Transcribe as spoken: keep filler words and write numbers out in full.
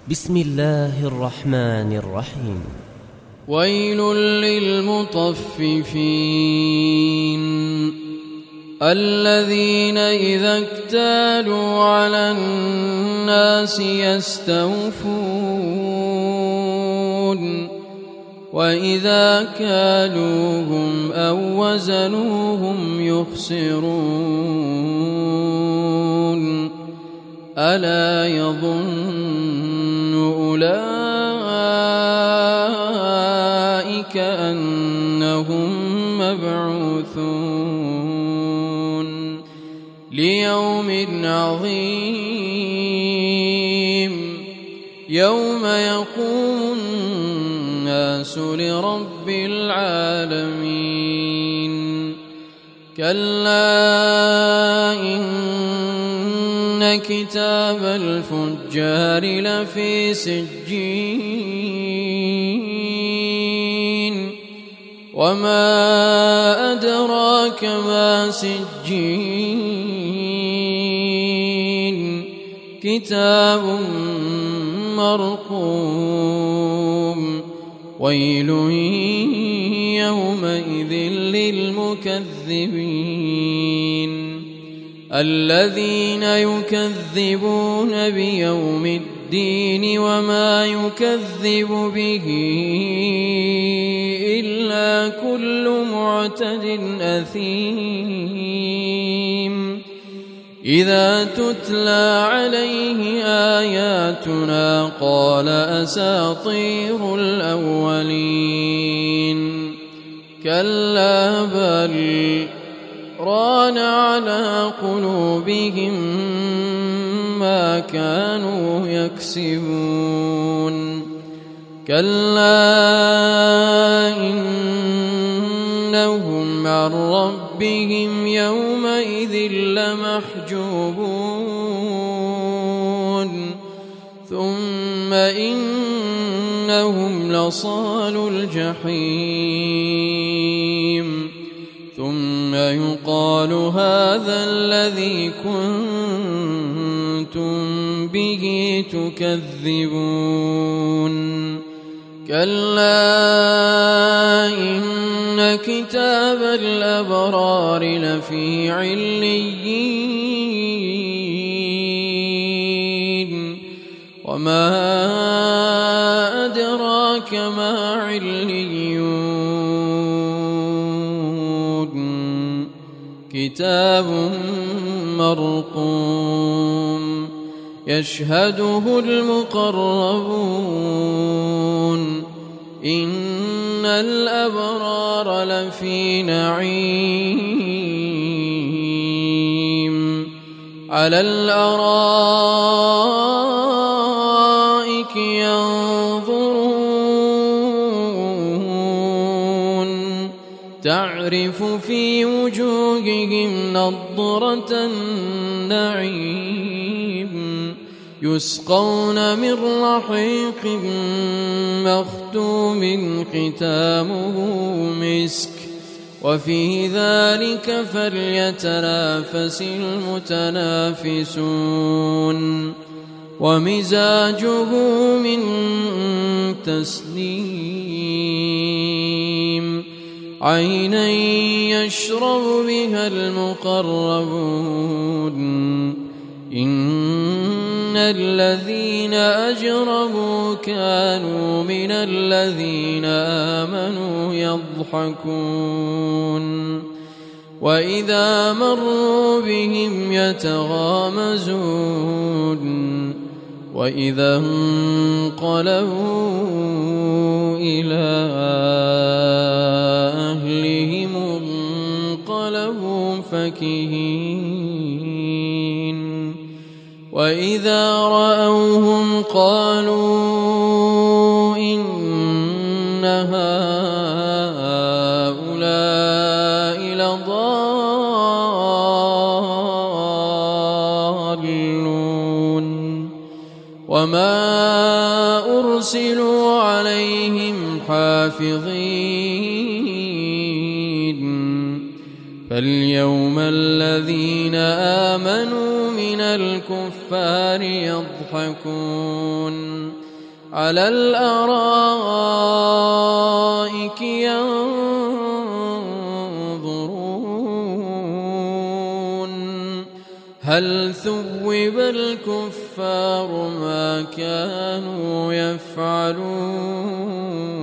بسم الله الرحمن الرحيم. ويل للمطففين الذين إذا اكتالوا على الناس يستوفون وإذا كالوهم أو وزنوهم يخسرون ألا يظن أولئك أنهم مبعوثون ليوم عظيم يوم يقوم الناس لرب العالمين كلا إن كتاب الفجار لفي سجين وما أدراك ما سجين كتاب مرقوم ويل يومئذ للمكذبين الذين يكذبون بيوم الدين وما يكذب به إلا كل معتد أثيم إذا تتلى عليه آياتنا قال أساطير الأولين كلا بل ران على قلوبهم ما كانوا يكسبون كلا إنهم عن ربهم يومئذ لمحجوبون ثم إنهم لصالو الجحيم ثم يقال هذا الذي كنتم به تكذبون كلا إن كتاب الأبرار لفي عليين وما أدراك ما عليون كتاب مرقوم يشهده المقربون إن الأبرار لفي نعيم على الأرائك ينظرون تعرف في وجوههم نضرة النعيم يسقون من رحيق مختوم ختامه مسك وفي ذلك فليتنافس المتنافسون ومزاجه من تسنيم عينا يشرب بها المقربون إن الذين أجرموا كانوا من الذين آمنوا يضحكون وإذا مروا بهم يتغامزون وإذا انقلبوا إلى أهلهم انقلبوا فكهين وإذا رأوهم قالوا إن هؤلاء لضالون وما أرسلوا عليهم حافظين فاليوم الذين آمنوا من الكفار يضحكون على الأرائك ينظرون هل ثوب الكفار ما كانوا يفعلون